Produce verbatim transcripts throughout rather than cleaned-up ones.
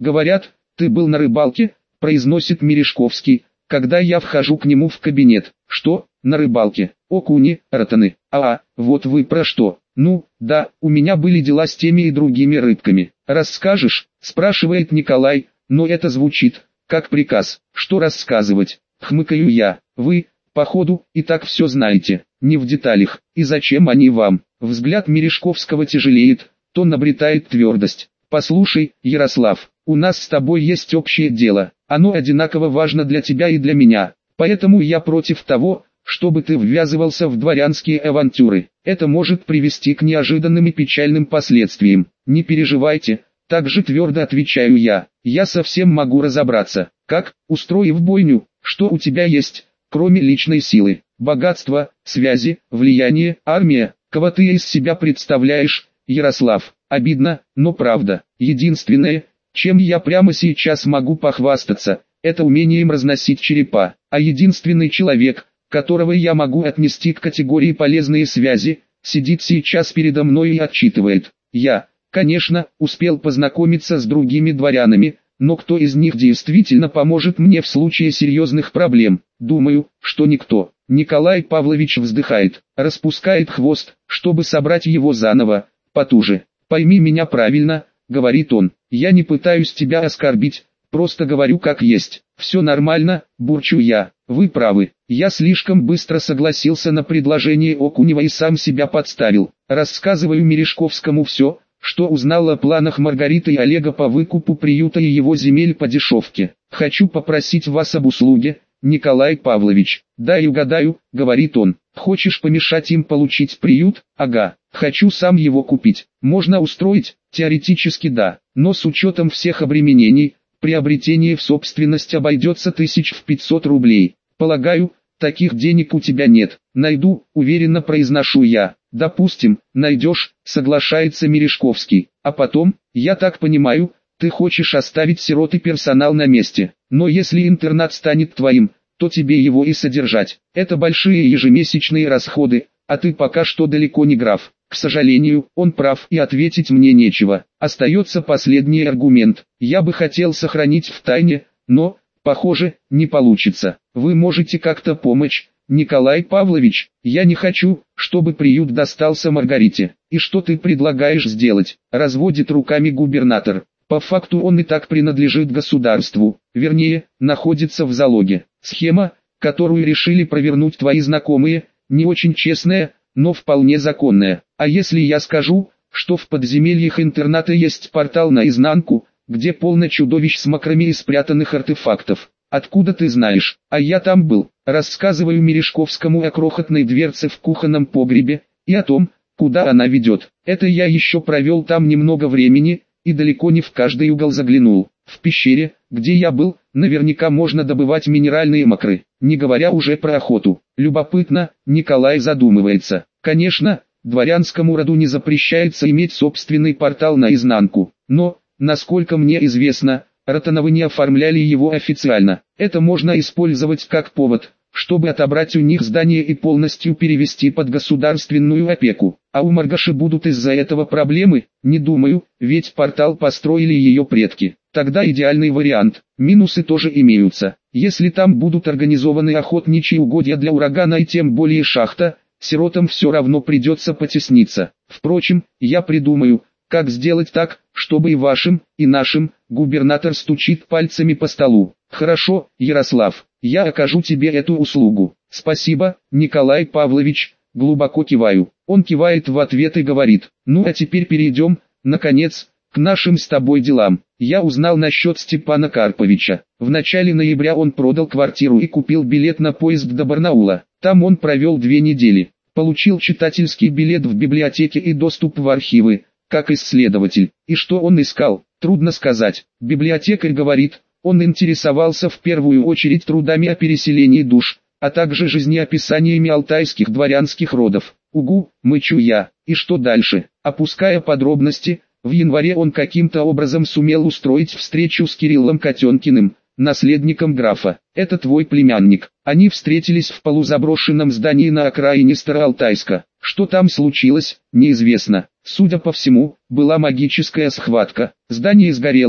Говорят, ты был на рыбалке, произносит Мережковский, когда я вхожу к нему в кабинет. Что, на рыбалке? Окуни, ротаны. А, вот вы про что. Ну, да, у меня были дела с теми и другими рыбками. Расскажешь? Спрашивает Николай, но это звучит как приказ. Что рассказывать? Хмыкаю я. Вы, походу, и так все знаете. Не в деталях. И зачем они вам? Взгляд Мережковского тяжелеет, тон обретает твердость. Послушай, Ярослав, у нас с тобой есть общее дело. Оно одинаково важно для тебя и для меня. Поэтому я против того, чтобы ты ввязывался в дворянские авантюры. Это может привести к неожиданным и печальным последствиям. Не переживайте, так же твердо отвечаю я. Я совсем могу разобраться. Как, устроив бойню, что у тебя есть, кроме личной силы, богатства, связи, влияния, армия, кого ты из себя представляешь, Ярослав? Обидно, но правда. Единственное, чем я прямо сейчас могу похвастаться, это умением разносить черепа. А единственный человек, которого я могу отнести к категории полезные связи, сидит сейчас передо мной и отчитывает. Я, конечно, успел познакомиться с другими дворянами, но кто из них действительно поможет мне в случае серьезных проблем? Думаю, что никто. Николай Павлович вздыхает, распускает хвост, чтобы собрать его заново, потуже. «Пойми меня правильно», — говорит он, — «я не пытаюсь тебя оскорбить, просто говорю как есть. Все нормально», — бурчу я. «Вы правы, я слишком быстро согласился на предложение Окунева и сам себя подставил». Рассказываю Мережковскому все, что узнал о планах Маргариты и Олега по выкупу приюта и его земель по дешевке. «Хочу попросить вас об услуге, Николай Павлович». «Дай угадаю», — говорит он. «Хочешь помешать им получить приют?» «Ага, хочу сам его купить». «Можно устроить?» «Теоретически да, но с учетом всех обременений, приобретение в собственность обойдется тысяч в пятьсот рублей. Полагаю, таких денег у тебя нет». «Найду», — уверенно произношу я. «Допустим, найдешь», — соглашается Мережковский. «А потом, я так понимаю, ты хочешь оставить сирот и персонал на месте. Но если интернат станет твоим, то тебе его и содержать. Это большие ежемесячные расходы, а ты пока что далеко не граф». К сожалению, он прав и ответить мне нечего. Остается последний аргумент. Я бы хотел сохранить в тайне, но, похоже, не получится. Вы можете как-то помочь, Николай Павлович? Я не хочу, чтобы приют достался Маргарите. И что ты предлагаешь сделать? Разводит руками губернатор. По факту он и так принадлежит государству, вернее, находится в залоге. Схема, которую решили провернуть твои знакомые, не очень честная, но вполне законная. А если я скажу, что в подземельях интерната есть портал наизнанку, где полно чудовищ с макрами и спрятанных артефактов? Откуда ты знаешь? А я там был. Рассказываю Мережковскому о крохотной дверце в кухонном погребе, и о том, куда она ведет. Это я еще провел там немного времени, и далеко не в каждый угол заглянул. В пещере, где я был, наверняка можно добывать минеральные мокры, не говоря уже про охоту. Любопытно, Николай задумывается. Конечно, дворянскому роду не запрещается иметь собственный портал наизнанку, но, насколько мне известно, Ротановы не оформляли его официально. Это можно использовать как повод, чтобы отобрать у них здание и полностью перевести под государственную опеку. А у Маргаши будут из-за этого проблемы? Не думаю, ведь портал построили ее предки. Тогда идеальный вариант. Минусы тоже имеются. Если там будут организованы охотничьи угодья для урагана и тем более шахта, сиротам все равно придется потесниться. Впрочем, я придумаю, как сделать так, чтобы и вашим, и нашим, губернатор стучит пальцами по столу. Хорошо, Ярослав, я окажу тебе эту услугу. Спасибо, Николай Павлович, глубоко киваю. Он кивает в ответ и говорит: ну а теперь перейдем, наконец, к нашим с тобой делам. Я узнал насчет Степана Карповича. В начале ноября он продал квартиру и купил билет на поезд до Барнаула. Там он провел две недели. Получил читательский билет в библиотеке и доступ в архивы, как исследователь. И что он искал, трудно сказать. Библиотекарь говорит, он интересовался в первую очередь трудами о переселении душ, а также жизнеописаниями алтайских дворянских родов. Угу, мычу я. И что дальше? Опуская подробности, в январе он каким-то образом сумел устроить встречу с Кириллом Котенкиным, наследником графа. Это твой племянник. Они встретились в полузаброшенном здании на окраине Староалтайска. Что там случилось, неизвестно. Судя по всему, была магическая схватка. Здание сгорело,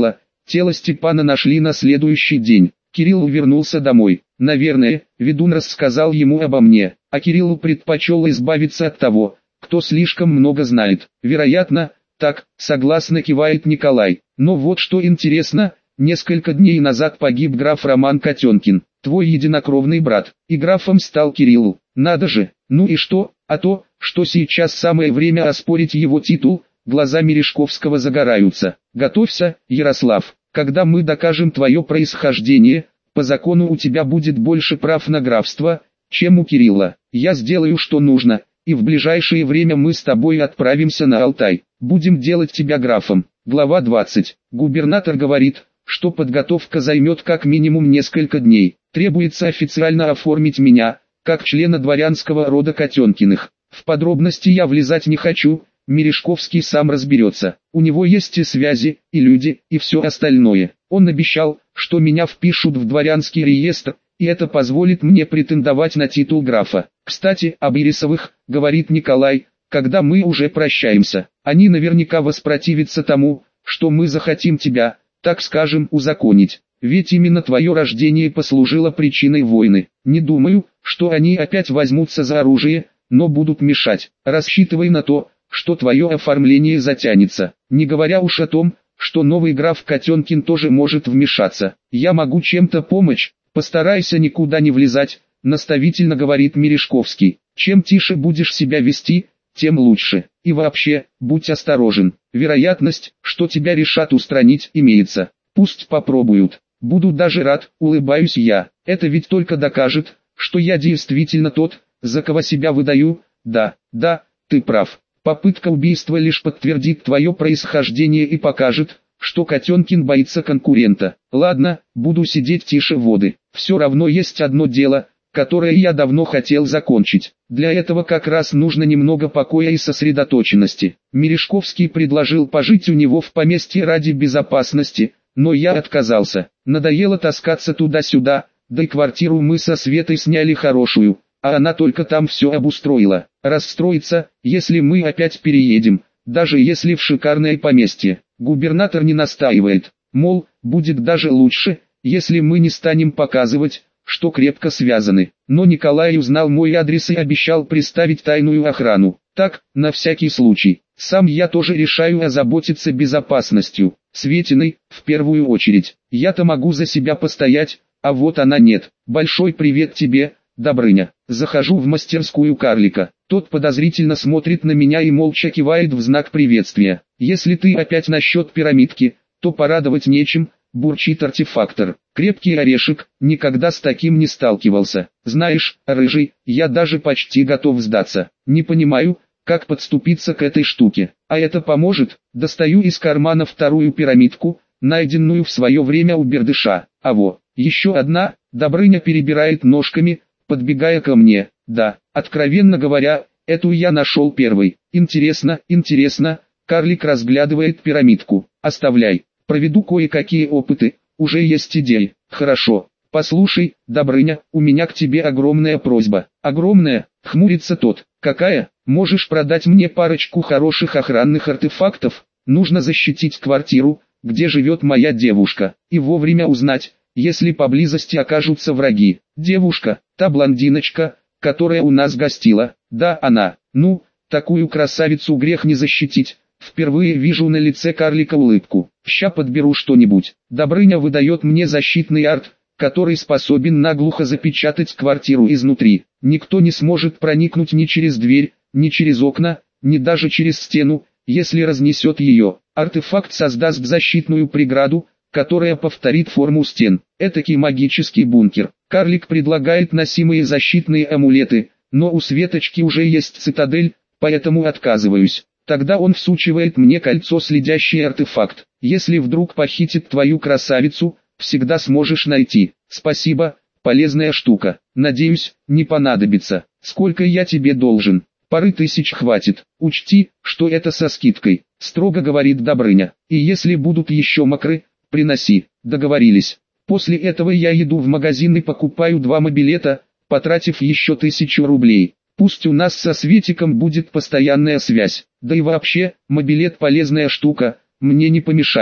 Тело Степана нашли на следующий день. Кирилл вернулся домой. Наверное, ведун рассказал ему обо мне, а Кириллу предпочел избавиться от того, кто слишком много знает. Вероятно, так, согласно кивает Николай. Но вот что интересно, несколько дней назад погиб граф Роман Котенкин, твой единокровный брат, и графом стал Кирилл. Надо же, ну и что, а то, что сейчас самое время оспорить его титул. Глаза Мережковского загораются. Готовься, Ярослав, когда мы докажем твое происхождение, по закону у тебя будет больше прав на графство, чем у Кирилла. Я сделаю что нужно, и в ближайшее время мы с тобой отправимся на Алтай. Будем делать тебя графом. Глава двадцать. Губернатор говорит, что подготовка займет как минимум несколько дней. Требуется официально оформить меня, как члена дворянского рода Котенкиных. В подробности я влезать не хочу. Мережковский сам разберется. У него есть и связи, и люди, и все остальное. Он обещал, что меня впишут в дворянский реестр, и это позволит мне претендовать на титул графа. Кстати, об Ирисовых, говорит Николай, когда мы уже прощаемся. Они наверняка воспротивятся тому, что мы захотим тебя, так скажем, узаконить. Ведь именно твое рождение послужило причиной войны. Не думаю, что они опять возьмутся за оружие, но будут мешать. Рассчитывай на то, что твое оформление затянется, не говоря уж о том, что новый граф Котенкин тоже может вмешаться. Я могу чем-то помочь, постарайся никуда не влезать, наставительно говорит Мережковский. Чем тише будешь себя вести, тем лучше. И вообще, будь осторожен. Вероятность, что тебя решат устранить, имеется. Пусть попробуют. Буду даже рад, улыбаюсь я. Это ведь только докажет, что я действительно тот, за кого себя выдаю. Да, да, ты прав. Попытка убийства лишь подтвердит твое происхождение и покажет, что Котенкин боится конкурента. Ладно, буду сидеть тише воды. Все равно есть одно дело, которое я давно хотел закончить. Для этого как раз нужно немного покоя и сосредоточенности. Мережковский предложил пожить у него в поместье ради безопасности, но я отказался. Надоело таскаться туда-сюда, да и квартиру мы со Светой сняли хорошую, а она только там все обустроила. Расстроится, если мы опять переедем, даже если в шикарное поместье. Губернатор не настаивает, мол, будет даже лучше, если мы не станем показывать, что крепко связаны. Но Николай узнал мой адрес и обещал приставить тайную охрану. Так, на всякий случай. Сам я тоже решаю озаботиться безопасностью. Светиной, в первую очередь. Я-то могу за себя постоять, а вот она нет. Большой привет тебе, Добрыня. Захожу в мастерскую карлика. Тот подозрительно смотрит на меня и молча кивает в знак приветствия. Если ты опять насчет пирамидки, то порадовать нечем, бурчит артефактор. Крепкий орешек, никогда с таким не сталкивался. Знаешь, рыжий, я даже почти готов сдаться. Не понимаю, как подступиться к этой штуке. А это поможет? Достаю из кармана вторую пирамидку, найденную в свое время у бердыша. А во, еще одна. Добрыня перебирает ножками, подбегая ко мне. Да, откровенно говоря, эту я нашел первой. Интересно, интересно. Карлик разглядывает пирамидку. Оставляй, проведу кое-какие опыты, уже есть идеи. Хорошо. Послушай, Добрыня, у меня к тебе огромная просьба. Огромная, хмурится тот. Какая? Можешь продать мне парочку хороших охранных артефактов? Нужно защитить квартиру, где живет моя девушка, и вовремя узнать, если поблизости окажутся враги. Девушка, та блондиночка, которая у нас гостила. Да, она. Ну, такую красавицу грех не защитить. Впервые вижу на лице карлика улыбку. Ща подберу что-нибудь. Добрыня выдает мне защитный арт, который способен наглухо запечатать квартиру изнутри. Никто не сможет проникнуть ни через дверь, ни через окна, ни даже через стену, если разнесет ее. Артефакт создаст защитную преграду, которая повторит форму стен. Этакий магический бункер. Карлик предлагает носимые защитные амулеты, но у Светочки уже есть цитадель, поэтому отказываюсь. Тогда он всучивает мне кольцо, следящий артефакт. Если вдруг похитит твою красавицу, всегда сможешь найти. Спасибо, полезная штука. Надеюсь, не понадобится. Сколько я тебе должен? Пары тысяч хватит. Учти, что это со скидкой, строго говорит Добрыня. И если будут еще мокры, приноси. Договорились. После этого я иду в магазин и покупаю два мобилета, потратив еще тысячу рублей. Пусть у нас со Светиком будет постоянная связь. Да и вообще, мобилет полезная штука, мне не помешает.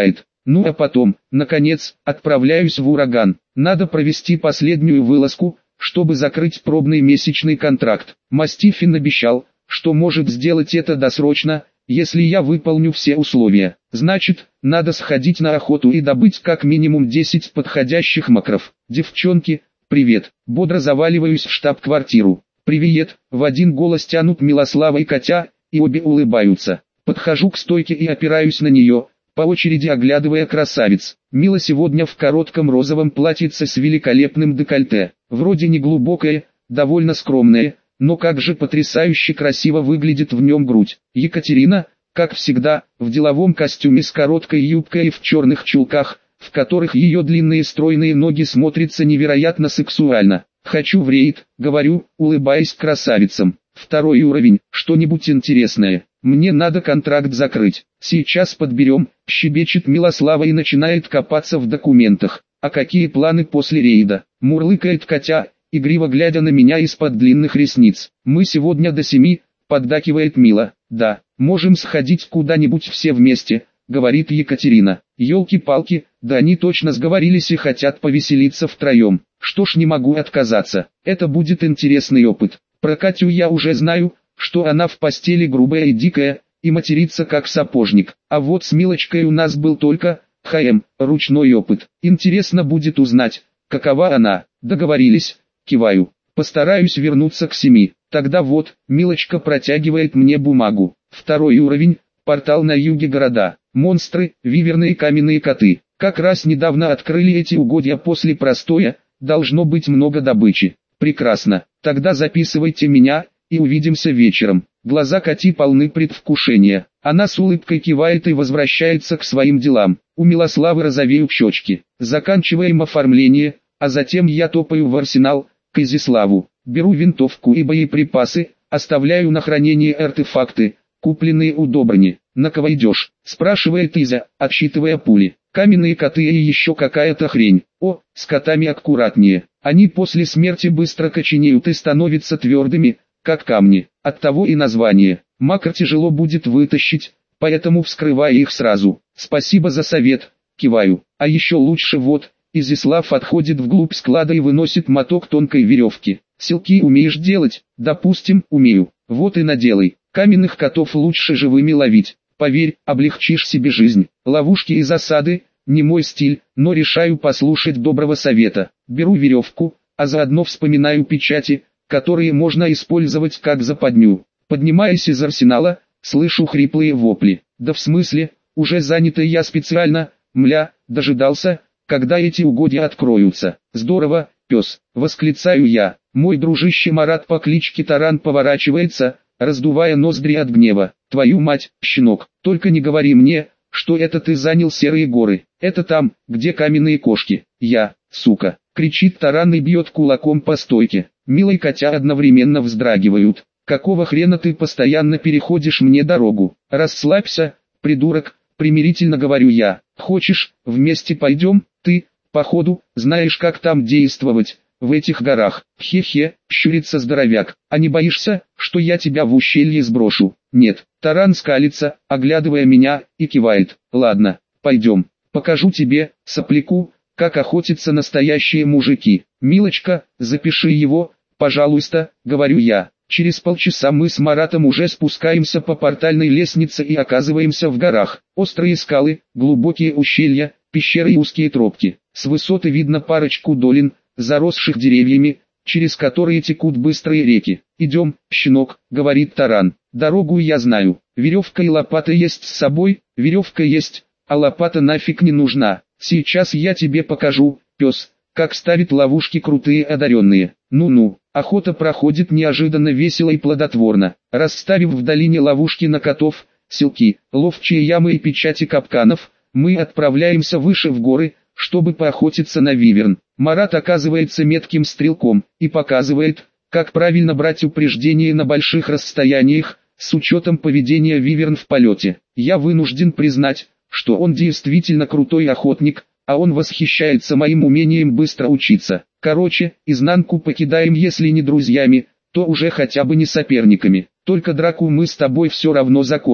Ну а потом, наконец, отправляюсь в ураган. Надо провести последнюю вылазку, чтобы закрыть пробный месячный контракт. Мастифин обещал, что может сделать это досрочно, если я выполню все условия. Значит, надо сходить на охоту и добыть как минимум десять подходящих макров. Девчонки, привет. Бодро заваливаюсь в штаб-квартиру. Привет, в один голос тянут Милослава и Катя, и обе улыбаются. Подхожу к стойке и опираюсь на нее, по очереди оглядывая красавиц. Мила сегодня в коротком розовом платьице с великолепным декольте. Вроде не глубокое, довольно скромное, но как же потрясающе красиво выглядит в нем грудь. Екатерина, как всегда, в деловом костюме с короткой юбкой и в черных чулках, в которых ее длинные стройные ноги смотрятся невероятно сексуально. «Хочу в рейд», — говорю, улыбаясь красавицам. «Второй уровень, что-нибудь интересное. Мне надо контракт закрыть. Сейчас подберем», — щебечет Милослава и начинает копаться в документах. «А какие планы после рейда?» — мурлыкает Катя, игриво глядя на меня из-под длинных ресниц. «Мы сегодня до семи», — поддакивает Мила. «Да, можем сходить куда-нибудь все вместе», — говорит Екатерина. «Елки-палки, да они точно сговорились и хотят повеселиться втроем. Что ж, не могу отказаться. Это будет интересный опыт. Про Катю я уже знаю, что она в постели грубая и дикая, и матерится как сапожник. А вот с Милочкой у нас был только, хм, ручной опыт. Интересно будет узнать, какова она». «Договорились», киваю. «Постараюсь вернуться к семи». Тогда вот, Милочка протягивает мне бумагу. Второй уровень, портал на юге города. Монстры, виверны и каменные коты. Как раз недавно открыли эти угодья после простоя, должно быть много добычи. Прекрасно, тогда записывайте меня, и увидимся вечером. Глаза Кати полны предвкушения. Она с улыбкой кивает и возвращается к своим делам. У Милославы розовеют щечки. Заканчиваем оформление, а затем я топаю в арсенал, к Изяславу. Беру винтовку и боеприпасы, оставляю на хранение артефакты, купленные у Добрыни. «На кого идешь?» – спрашивает Изя, отсчитывая пули. «Каменные коты и еще какая-то хрень. О, с котами аккуратнее. Они после смерти быстро коченеют и становятся твердыми, как камни. Оттого и название. Макр тяжело будет вытащить, поэтому вскрывай их сразу. Спасибо за совет», – киваю. «А еще лучше вот». Изяслав отходит вглубь склада и выносит моток тонкой веревки. «Селки умеешь делать?» «Допустим, умею. Вот и наделай. Каменных котов лучше живыми ловить. Поверь, облегчишь себе жизнь. Ловушки и засады – не мой стиль, но решаю послушать доброго совета. Беру веревку, а заодно вспоминаю печати, которые можно использовать как западню. Поднимаясь из арсенала, слышу хриплые вопли. Да в смысле, уже занятый я специально, мля, дожидался, когда эти угодья откроются. Здорово, пес, восклицаю я. Мой дружище Марат по кличке Таран поворачивается, раздувая ноздри от гнева. «Твою мать, щенок, только не говори мне, что это ты занял Серые горы. Это там, где каменные кошки. Я, сука!» — кричит Таран и бьет кулаком по стойке. Мила и Катя одновременно вздрагивают. «Какого хрена ты постоянно переходишь мне дорогу? Расслабься, придурок!» — примирительно говорю я. «Хочешь, вместе пойдем? Ты, походу, знаешь, как там действовать. В этих горах». «Хе-хе», — щурится здоровяк. «А не боишься, что я тебя в ущелье сброшу?» «Нет». Таран скалится, оглядывая меня, и кивает. «Ладно, пойдем. Покажу тебе, сопляку, как охотятся настоящие мужики. Милочка, запиши его, пожалуйста», — говорю я. Через полчаса мы с Маратом уже спускаемся по портальной лестнице и оказываемся в горах. Острые скалы, глубокие ущелья, пещеры и узкие тропки. С высоты видно парочку долин, заросших деревьями, через которые текут быстрые реки. «Идем, щенок», — говорит Таран. «Дорогу я знаю. Веревка и лопата есть с собой?» «Веревка есть, а лопата нафиг не нужна. Сейчас я тебе покажу, пес, как ставят ловушки крутые одаренные». Ну-ну, охота проходит неожиданно весело и плодотворно. Расставив в долине ловушки на котов, селки, ловчие ямы и печати капканов, мы отправляемся выше в горы, чтобы поохотиться на виверн. Марат оказывается метким стрелком и показывает, как правильно брать упреждение на больших расстояниях, с учетом поведения виверн в полете. Я вынужден признать, что он действительно крутой охотник, а он восхищается моим умением быстро учиться. Короче, изнанку покидаем, если не друзьями, то уже хотя бы не соперниками. Только драку мы с тобой все равно закончим.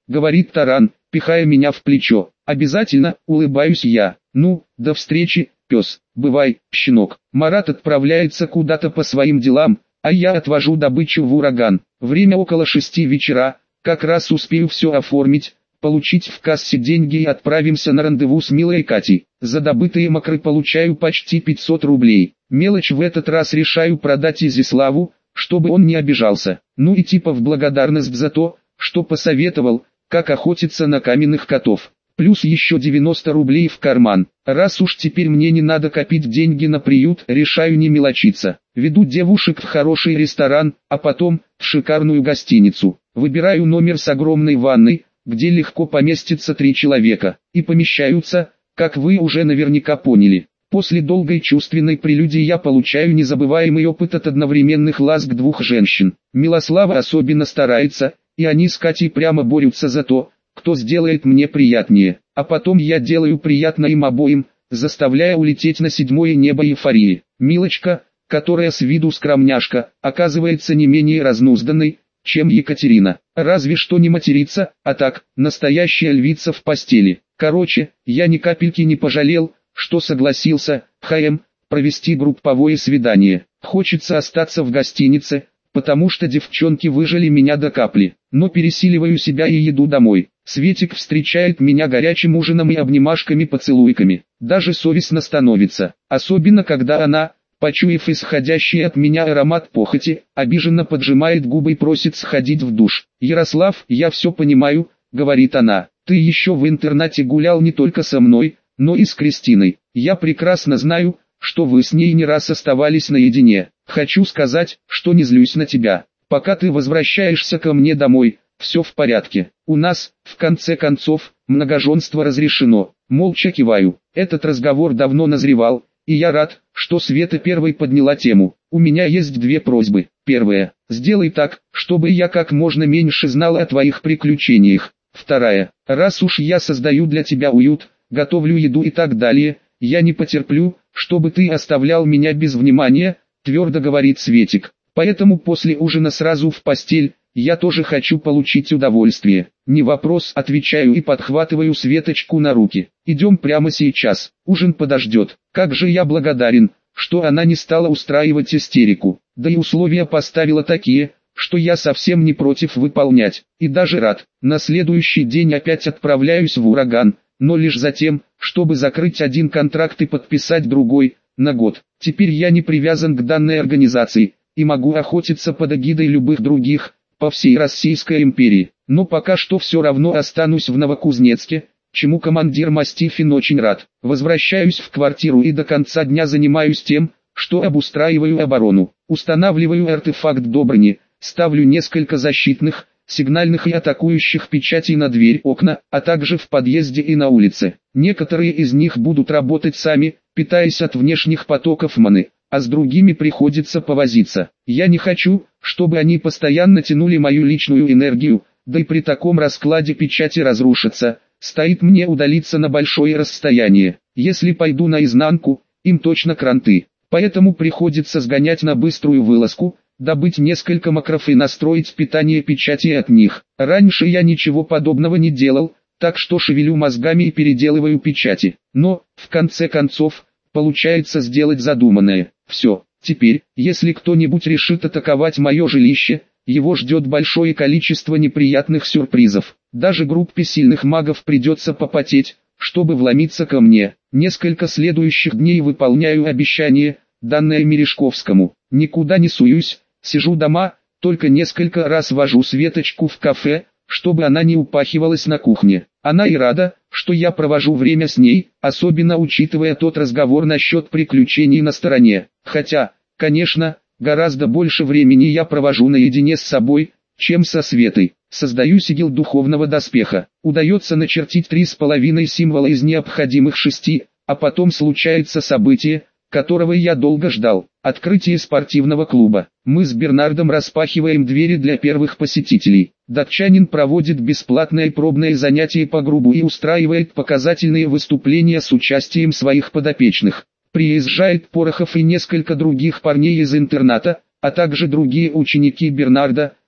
говорит Таран, пихая меня в плечо. Обязательно, улыбаюсь я. Ну, до встречи, пес. Бывай, щенок. Марат отправляется куда-то по своим делам, а я отвожу добычу в ураган. Время около шести вечера, как раз успею все оформить, получить в кассе деньги и отправимся на рандеву с милой Катей. За добытые мокры получаю почти пятьсот рублей. Мелочь в этот раз решаю продать Изиславу, чтобы он не обижался. Ну и типа в благодарность за то, что посоветовал, как охотиться на каменных котов. Плюс еще девяносто рублей в карман. Раз уж теперь мне не надо копить деньги на приют, решаю не мелочиться. Веду девушек в хороший ресторан, а потом в шикарную гостиницу. Выбираю номер с огромной ванной, где легко поместится три человека. И помещаются, как вы уже наверняка поняли. После долгой чувственной прелюдии я получаю незабываемый опыт от одновременных ласк двух женщин. Милослава особенно старается, и они с Катей прямо борются за то, кто сделает мне приятнее, а потом я делаю приятно им обоим, заставляя улететь на седьмое небо эйфории. Милочка, которая с виду скромняшка, оказывается не менее разнузданной, чем Екатерина. Разве что не матерится, а так, настоящая львица в постели. Короче, я ни капельки не пожалел, что согласился, ха-эм, провести групповое свидание. Хочется остаться в гостинице, потому что девчонки выжили меня до капли, но пересиливаю себя и еду домой. Светик встречает меня горячим ужином и обнимашками-поцелуйками. Даже совестно становится, особенно когда она, почуяв исходящий от меня аромат похоти, обиженно поджимает губы и просит сходить в душ. «Ярослав, я все понимаю», — говорит она, — «ты еще в интернате гулял не только со мной, но и с Кристиной. Я прекрасно знаю, что вы с ней не раз оставались наедине. Хочу сказать, что не злюсь на тебя. Пока ты возвращаешься ко мне домой, все в порядке. У нас, в конце концов, многоженство разрешено». Молча киваю. Этот разговор давно назревал, и я рад, что Света первой подняла тему. У меня есть две просьбы. Первая. Сделай так, чтобы я как можно меньше знал о твоих приключениях. Вторая. Раз уж я создаю для тебя уют, готовлю еду и так далее, я не потерплю, чтобы ты оставлял меня без внимания, твердо говорит Светик. Поэтому после ужина сразу в постель, я тоже хочу получить удовольствие. Не вопрос, отвечаю и подхватываю Светочку на руки. Идем прямо сейчас, ужин подождет. Как же я благодарен, что она не стала устраивать истерику. Да и условия поставила такие, что я совсем не против выполнять. И даже рад. На следующий день опять отправляюсь в ураган, но лишь за тем, чтобы закрыть один контракт и подписать другой, на год. Теперь я не привязан к данной организации, и могу охотиться под эгидой любых других, по всей Российской империи. Но пока что все равно останусь в Новокузнецке, чему командир Мастифин очень рад. Возвращаюсь в квартиру и до конца дня занимаюсь тем, что обустраиваю оборону. Устанавливаю артефакт Добрыни, ставлю несколько защитных, сигнальных и атакующих печатей на дверь, окна, а также в подъезде и на улице. Некоторые из них будут работать сами, питаясь от внешних потоков маны, а с другими приходится повозиться. Я не хочу, чтобы они постоянно тянули мою личную энергию, да и при таком раскладе печати разрушатся. Стоит мне удалиться на большое расстояние. Если пойду наизнанку, им точно кранты. Поэтому приходится сгонять на быструю вылазку, добыть несколько макров и настроить питание печати от них. Раньше я ничего подобного не делал, так что шевелю мозгами и переделываю печати. Но, в конце концов, получается сделать задуманное. Все, теперь, если кто-нибудь решит атаковать мое жилище, его ждет большое количество неприятных сюрпризов. Даже группе сильных магов придется попотеть, чтобы вломиться ко мне. Несколько следующих дней выполняю обещание, данное Мережковскому. Никуда не суюсь, сижу дома, только несколько раз вожу Светочку в кафе, чтобы она не упахивалась на кухне. Она и рада, что я провожу время с ней, особенно учитывая тот разговор насчет приключений на стороне. Хотя, конечно, гораздо больше времени я провожу наедине с собой, чем со Светой. Создаю сигил духовного доспеха. Удается начертить три с половиной символа из необходимых шести, а потом случается событие, которого я долго ждал. Открытие спортивного клуба. Мы с Бернардом распахиваем двери для первых посетителей. Датчанин проводит бесплатное пробное занятие по грубу и устраивает показательные выступления с участием своих подопечных. Приезжает Порохов и несколько других парней из интерната, а также другие ученики Бернарда,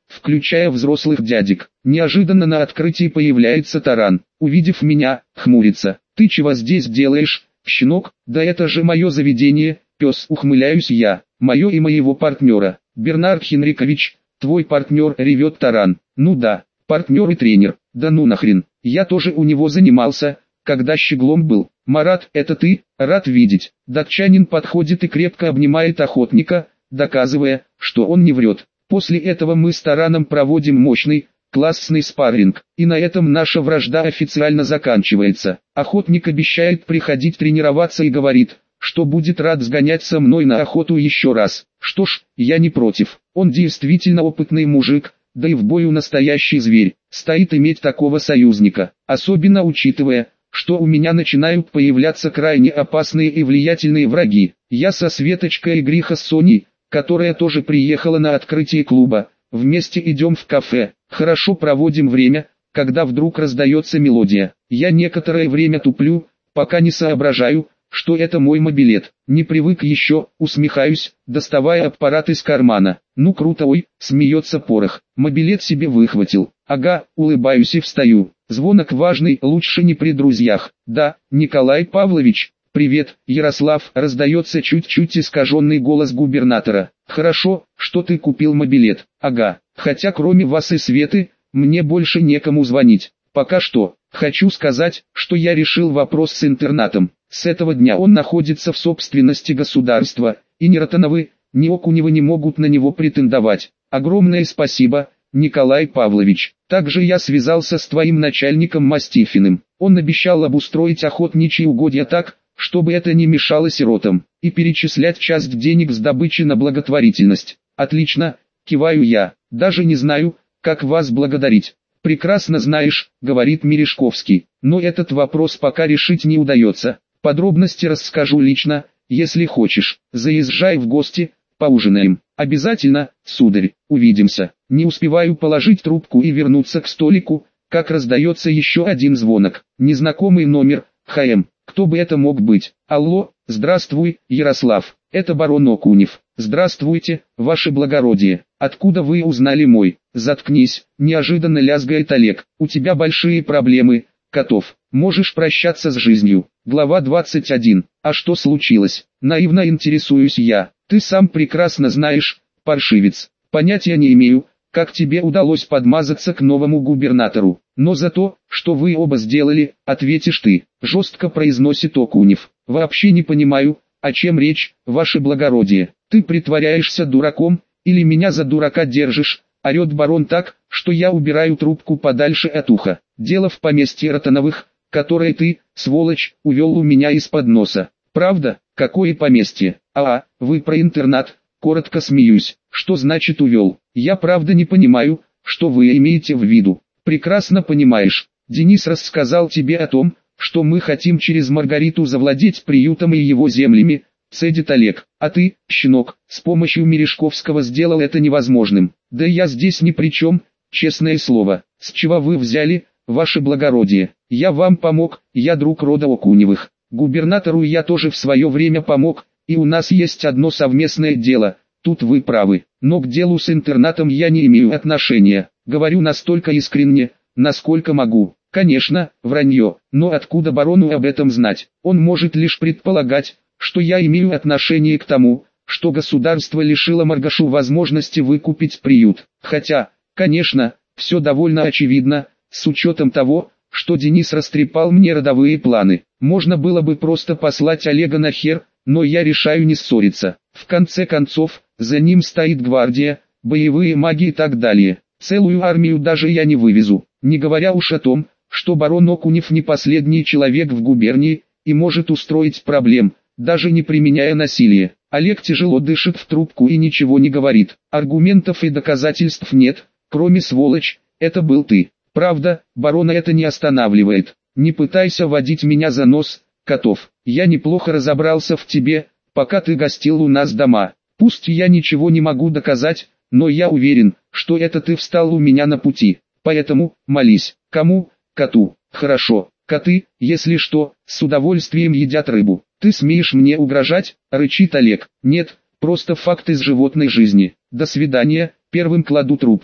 включая взрослых дядек. Неожиданно на открытии появляется Таран. Увидев меня, хмурится. «Ты чего здесь делаешь, щенок?» «Да это же мое заведение, пес», ухмыляюсь я. «Мое и моего партнера. Бернард Хенрикович, твой партнер», ревет Таран. «Ну да, партнер и тренер. Да ну нахрен, я тоже у него занимался, когда щеглом был». «Марат, это ты? Рад видеть». Датчанин подходит и крепко обнимает охотника, доказывая, что он не врет. После этого мы с Тараном проводим мощный, классный спарринг, и на этом наша вражда официально заканчивается. Охотник обещает приходить тренироваться и говорит, что будет рад сгонять со мной на охоту еще раз. Что ж, я не против. Он действительно опытный мужик, да и в бою настоящий зверь. Стоит иметь такого союзника, особенно учитывая, что у меня начинают появляться крайне опасные и влиятельные враги. Я со Светочкой и Гриха с Соней, которая тоже приехала на открытие клуба, вместе идем в кафе, хорошо проводим время, когда вдруг раздается мелодия. Я некоторое время туплю, пока не соображаю, что это мой мобилет. Не привык еще, усмехаюсь, доставая аппарат из кармана. Ну круто, ой, смеется Порох. Мобилет себе выхватил. Ага, улыбаюсь и встаю. Звонок важный, лучше не при друзьях. Да, Николай Павлович. «Привет, Ярослав», раздается чуть-чуть искаженный голос губернатора. «Хорошо, что ты купил мобилет». «Ага, хотя кроме вас и Светы, мне больше некому звонить. Пока что, хочу сказать, что я решил вопрос с интернатом. С этого дня он находится в собственности государства, и ни Ротановы, ни Окуневы не могут на него претендовать. Огромное спасибо, Николай Павлович. Также я связался с твоим начальником Мастифиным. Он обещал обустроить охотничьи угодья так, чтобы это не мешало сиротам, и перечислять часть денег с добычи на благотворительность. Отлично, киваю я, даже не знаю, как вас благодарить. Прекрасно знаешь, говорит Мережковский, но этот вопрос пока решить не удается. Подробности расскажу лично, если хочешь. Заезжай в гости, поужинаем. Обязательно, сударь, увидимся. Не успеваю положить трубку и вернуться к столику, как раздается еще один звонок. Незнакомый номер, ХМ. Кто бы это мог быть? Алло, здравствуй, Ярослав, это барон Окунев. Здравствуйте, ваше благородие. Откуда вы узнали мой? Заткнись, неожиданно лязгает Олег. У тебя большие проблемы, Котов. Можешь прощаться с жизнью. Глава двадцать один. А что случилось? Наивно интересуюсь я. Ты сам прекрасно знаешь, паршивец. Понятия не имею, как тебе удалось подмазаться к новому губернатору. Но за то, что вы оба сделали, ответишь ты, жестко произносит Окунев. Вообще не понимаю, о чем речь, ваше благородие. Ты притворяешься дураком, или меня за дурака держишь, орет барон так, что я убираю трубку подальше от уха. Дело в поместье Ротановых, которое ты, сволочь, увел у меня из-под носа. Правда? Какое поместье? А, вы про интернат. Коротко смеюсь. Что значит увел? Я правда не понимаю, что вы имеете в виду. Прекрасно понимаешь. Денис рассказал тебе о том, что мы хотим через Маргариту завладеть приютом и его землями, цедит Олег. А ты, щенок, с помощью Мережковского сделал это невозможным. Да я здесь ни при чем, честное слово. С чего вы взяли, ваше благородие? Я вам помог, я друг рода Окуневых. Губернатору я тоже в свое время помог, и у нас есть одно совместное дело. Тут вы правы, но к делу с интернатом я не имею отношения. Говорю настолько искренне, насколько могу. Конечно, вранье, но откуда барону об этом знать? Он может лишь предполагать, что я имею отношение к тому, что государство лишило Маргашу возможности выкупить приют. Хотя, конечно, все довольно очевидно, с учетом того, что Денис растрепал мне родовые планы. Можно было бы просто послать Олега на хер, но я решаю не ссориться. В конце концов, за ним стоит гвардия, боевые маги и так далее. Целую армию даже я не вывезу, не говоря уж о том, что барон Окунев не последний человек в губернии, и может устроить проблем, даже не применяя насилие. Олег тяжело дышит в трубку и ничего не говорит. Аргументов и доказательств нет, кроме сволочь, это был ты. Правда, барона это не останавливает. Не пытайся водить меня за нос, Котов. Я неплохо разобрался в тебе, пока ты гостил у нас дома. Пусть я ничего не могу доказать, но я уверен, что это ты встал у меня на пути. Поэтому, молись. Кому? Коту. Хорошо. Коты, если что, с удовольствием едят рыбу. Ты смеешь мне угрожать? Рычит Олег. Нет, просто факт из животной жизни. До свидания. Первым кладу трубку.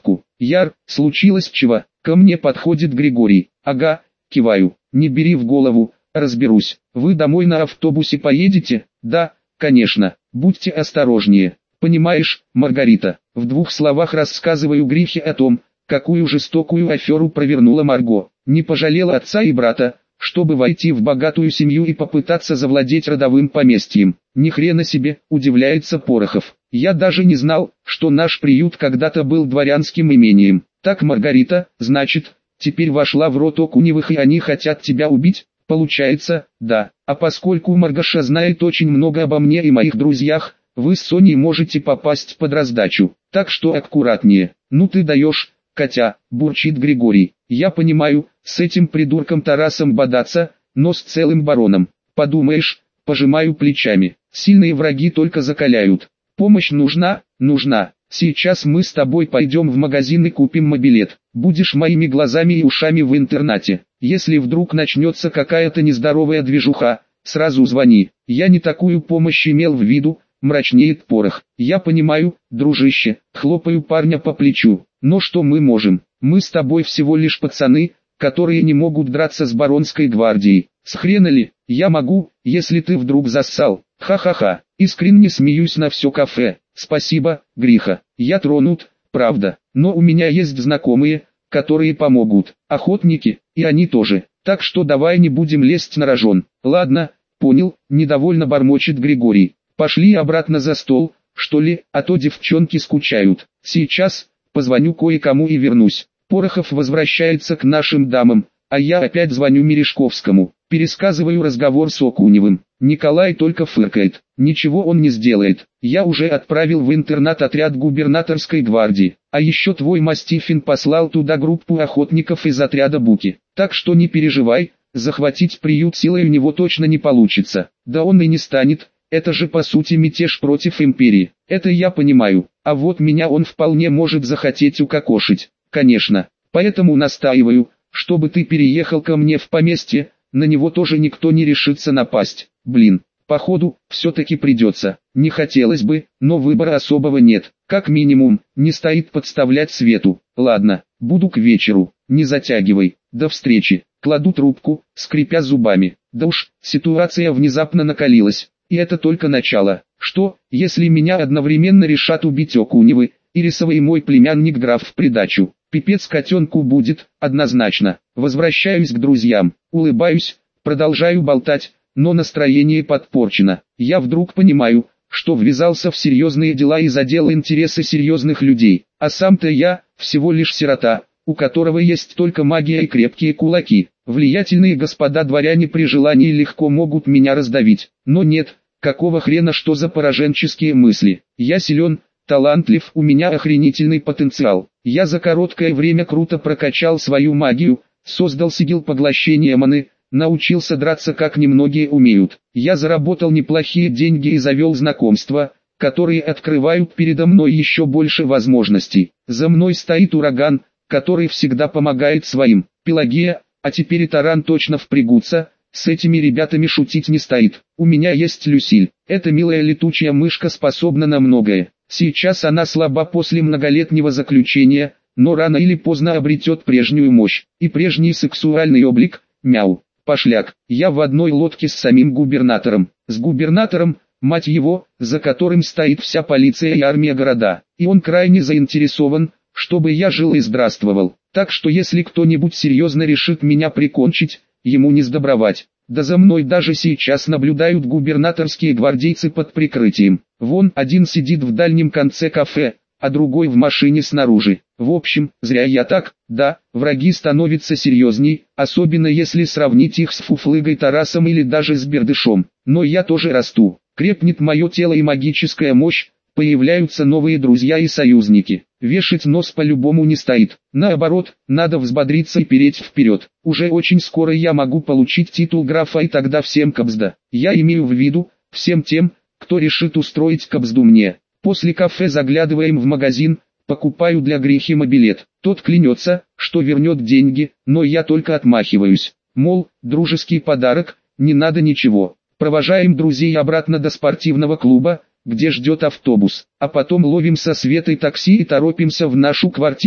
Яр, случилось чего? Ко мне подходит Григорий. Ага, киваю. Не бери в голову, разберусь. Вы домой на автобусе поедете? Да, конечно. Будьте осторожнее. Понимаешь, Маргарита, в двух словах рассказываю грехи о том, какую жестокую аферу провернула Марго. Не пожалела отца и брата, чтобы войти в богатую семью и попытаться завладеть родовым поместьем. Ни хрена себе, удивляется Порохов. Я даже не знал, что наш приют когда-то был дворянским имением. Так, Маргарита, значит, теперь вошла в рот Окуневых и они хотят тебя убить? Получается, да. А поскольку Маргаша знает очень много обо мне и моих друзьях, вы с Соней можете попасть под раздачу. Так что аккуратнее. Ну ты даешь, Катя, бурчит Григорий. Я понимаю, с этим придурком Тарасом бодаться, но с целым бароном. Подумаешь, пожимаю плечами. Сильные враги только закаляют. Помощь нужна? Нужна. Сейчас мы с тобой пойдем в магазин и купим мобилет. Будешь моими глазами и ушами в интернате. Если вдруг начнется какая-то нездоровая движуха, сразу звони. Я не такую помощь имел в виду, мрачнеет Порох. Я понимаю, дружище, хлопаю парня по плечу. Но что мы можем? Мы с тобой всего лишь пацаны, которые не могут драться с баронской гвардией. С хрена ли? Я могу, если ты вдруг зассал. Ха-ха-ха. Искренне смеюсь на все кафе. Спасибо, Гриха. Я тронут, правда. Но у меня есть знакомые, которые помогут. Охотники, и они тоже. Так что давай не будем лезть на рожон. Ладно, понял, недовольно бормочет Григорий. Пошли обратно за стол, что ли, а то девчонки скучают. Сейчас позвоню кое-кому и вернусь. Порохов возвращается к нашим дамам, а я опять звоню Мережковскому. Пересказываю разговор с Окуневым. Николай только фыркает. Ничего он не сделает. Я уже отправил в интернат отряд губернаторской гвардии. А еще твой Мастифин послал туда группу охотников из отряда Буки. Так что не переживай, захватить приют силой у него точно не получится. Да он и не станет. Это же по сути мятеж против империи. Это я понимаю. А вот меня он вполне может захотеть укокошить. Конечно. Поэтому настаиваю, чтобы ты переехал ко мне в поместье. На него тоже никто не решится напасть. Блин, походу, все-таки придется. Не хотелось бы, но выбора особого нет. Как минимум, не стоит подставлять Свету. Ладно, буду к вечеру. Не затягивай. До встречи. Кладу трубку, скрипя зубами. Да уж, ситуация внезапно накалилась. И это только начало. Что, если меня одновременно решат убить Окуневы, Ирисова и мой племянник граф в придачу? Пипец котенку будет, однозначно. Возвращаюсь к друзьям, улыбаюсь, продолжаю болтать, но настроение подпорчено. Я вдруг понимаю, что ввязался в серьезные дела и задел интересы серьезных людей. А сам-то я, всего лишь сирота, у которого есть только магия и крепкие кулаки. Влиятельные господа дворяне при желании легко могут меня раздавить. Но нет, какого хрена, что за пораженческие мысли. Я силен, талантлив, у меня охренительный потенциал. Я за короткое время круто прокачал свою магию, создал сигил поглощения маны, научился драться как немногие умеют. Я заработал неплохие деньги и завел знакомства, которые открывают передо мной еще больше возможностей. За мной стоит ураган, который всегда помогает своим. Пелагея, а теперь и Таран точно впрягутся. С этими ребятами шутить не стоит. У меня есть Люсиль. Эта милая летучая мышка способна на многое. Сейчас она слаба после многолетнего заключения, но рано или поздно обретет прежнюю мощь и прежний сексуальный облик. Мяу. Пошляк. Я в одной лодке с самим губернатором. С губернатором, мать его, за которым стоит вся полиция и армия города. И он крайне заинтересован, чтобы я жил и здравствовал. Так что если кто-нибудь серьезно решит меня прикончить, ему не сдобровать. Да за мной даже сейчас наблюдают губернаторские гвардейцы под прикрытием. Вон один сидит в дальнем конце кафе, а другой в машине снаружи. В общем, зря я так, да, враги становятся серьезней, особенно если сравнить их с фуфлыгой Тарасом или даже с Бердышом. Но я тоже расту, крепнет мое тело и магическая мощь, появляются новые друзья и союзники. Вешать нос по-любому не стоит. Наоборот, надо взбодриться и переть вперед. Уже очень скоро я могу получить титул графа и тогда всем кабзда. Я имею в виду, всем тем, кто решит устроить кабзду мне. После кафе заглядываем в магазин, покупаю для Грихи мобилет. Тот клянется, что вернет деньги, но я только отмахиваюсь. Мол, дружеский подарок, не надо ничего. Провожаем друзей обратно до спортивного клуба, где ждет автобус, а потом ловим со Светой такси и торопимся в нашу квартиру.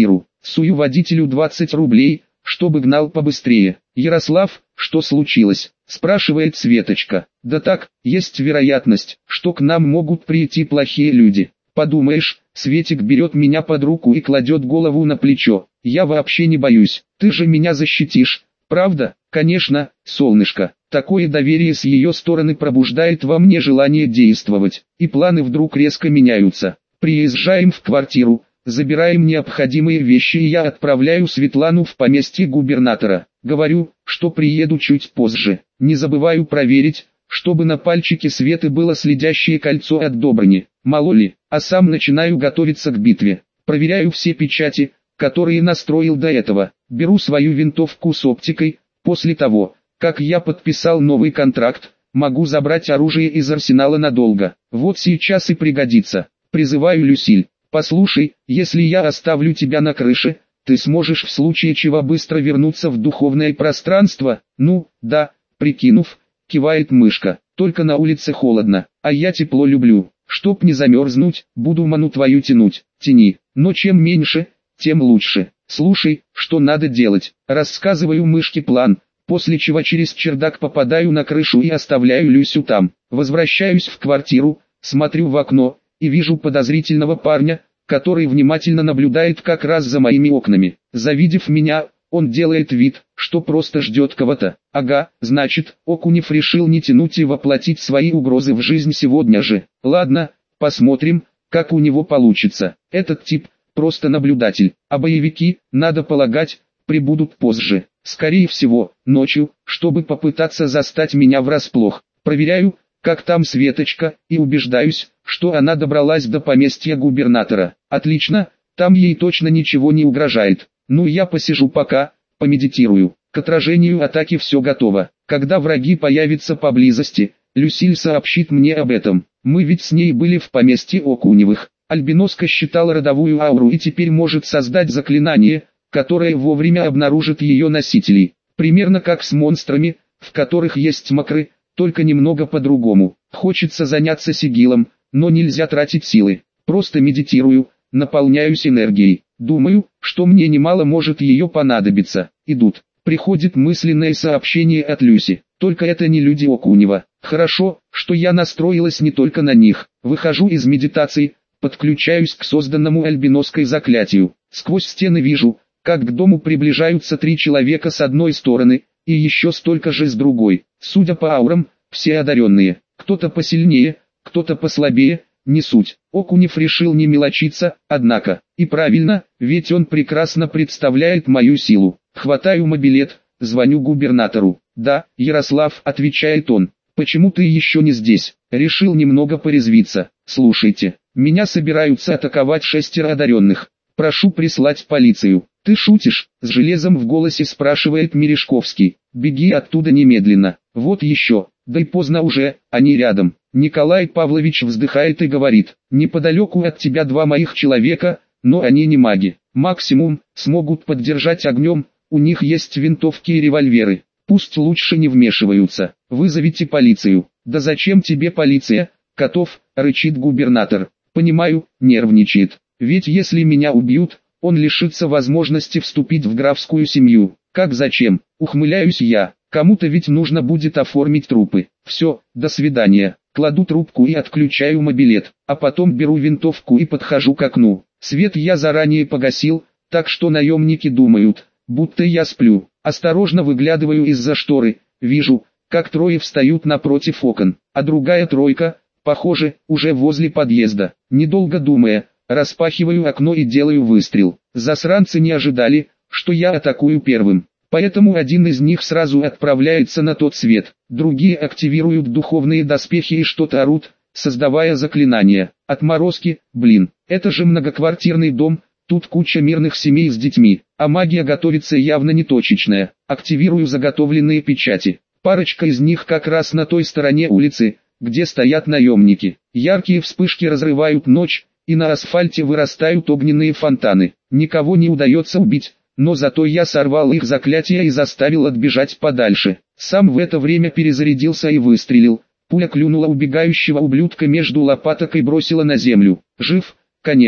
Сую водителю двадцать рублей, чтобы гнал побыстрее. Ярослав, что случилось? Спрашивает Светочка. Да так, есть вероятность, что к нам могут прийти плохие люди. Подумаешь, Светик берет меня под руку и кладет голову на плечо. Я вообще не боюсь, ты же меня защитишь. Правда? Конечно, солнышко. Такое доверие с ее стороны пробуждает во мне желание действовать, и планы вдруг резко меняются. Приезжаем в квартиру, забираем необходимые вещи и я отправляю Светлану в поместье губернатора. Говорю, что приеду чуть позже. Не забываю проверить, чтобы на пальчике Светы было следящее кольцо от Добрыни. Мало ли, а сам начинаю готовиться к битве. Проверяю все печати, которые настроил до этого. Беру свою винтовку с оптикой. После того, как я подписал новый контракт, могу забрать оружие из арсенала надолго. Вот сейчас и пригодится. Призываю Люсиль. Послушай, если я оставлю тебя на крыше, ты сможешь в случае чего быстро вернуться в духовное пространство? Ну, да, прикинув, кивает мышка. Только на улице холодно, а я тепло люблю. Чтоб не замерзнуть, буду ману твою тянуть. Тяни, но чем меньше, тем лучше. Слушай, что надо делать. Рассказываю мышке план, после чего через чердак попадаю на крышу и оставляю Люсю там. Возвращаюсь в квартиру, смотрю в окно и вижу подозрительного парня, который внимательно наблюдает как раз за моими окнами. Завидев меня, он делает вид, что просто ждет кого-то. Ага, значит, Окунев решил не тянуть и воплотить свои угрозы в жизнь сегодня же. Ладно, посмотрим, как у него получится. Этот тип просто наблюдатель, а боевики, надо полагать, прибудут позже. Скорее всего, ночью, чтобы попытаться застать меня врасплох. Проверяю, как там Светочка, и убеждаюсь, что она добралась до поместья губернатора. Отлично, там ей точно ничего не угрожает. Ну я посижу пока, помедитирую. К отражению атаки все готово. Когда враги появятся поблизости, Люсиль сообщит мне об этом. Мы ведь с ней были в поместье Окуневых. Альбиноска считала родовую ауру и теперь может создать заклинание, которое вовремя обнаружит ее носителей. Примерно как с монстрами, в которых есть макры, только немного по-другому. Хочется заняться сигилом, но нельзя тратить силы. Просто медитирую, наполняюсь энергией. Думаю, что мне немало может ее понадобиться. Идут. Приходит мысленное сообщение от Люси. Только это не люди Окунева. Хорошо, что я настроилась не только на них. Выхожу из медитации, подключаюсь к созданному альбиноской заклятию. Сквозь стены вижу, как к дому приближаются три человека с одной стороны, и еще столько же с другой. Судя по аурам, все одаренные. Кто-то посильнее, кто-то послабее, не суть. Окунев решил не мелочиться, однако. И правильно, ведь он прекрасно представляет мою силу. Хватаю мобилет, звоню губернатору. «Да, Ярослав», — отвечает он. «Почему ты еще не здесь?» Решил немного порезвиться. «Слушайте, меня собираются атаковать шестеро одаренных. Прошу прислать полицию». «Ты шутишь?» — с железом в голосе спрашивает Мережковский. «Беги оттуда немедленно. Вот еще, да и поздно уже, они рядом». Николай Павлович вздыхает и говорит: «Неподалеку от тебя два моих человека, но они не маги. Максимум, смогут поддержать огнем, у них есть винтовки и револьверы. Пусть лучше не вмешиваются. Вызовите полицию». «Да зачем тебе полиция, Котов?» — рычит губернатор. «Понимаю, нервничает. Ведь если меня убьют, он лишится возможности вступить в графскую семью». «Как зачем?» — ухмыляюсь я. «Кому-то ведь нужно будет оформить трупы. Все, до свидания». Кладу трубку и отключаю мобилет, а потом беру винтовку и подхожу к окну. Свет я заранее погасил, так что наемники думают, будто я сплю. Осторожно выглядываю из-за шторы, вижу, как трое встают напротив окон, а другая тройка, похоже, уже возле подъезда. Недолго думая, распахиваю окно и делаю выстрел. Засранцы не ожидали, что я атакую первым. Поэтому один из них сразу отправляется на тот свет, другие активируют духовные доспехи и что-то орут, создавая заклинания. Отморозки, блин, это же многоквартирный дом, тут куча мирных семей с детьми, а магия готовится явно не точечная. Активирую заготовленные печати. Парочка из них как раз на той стороне улицы, где стоят наемники. Яркие вспышки разрывают ночь, и на асфальте вырастают огненные фонтаны. Никого не удается убить, но зато я сорвал их заклятие и заставил отбежать подальше. Сам в это время перезарядился и выстрелил. Пуля клюнула убегающего ублюдка между лопаток и бросила на землю. Жив, конечно,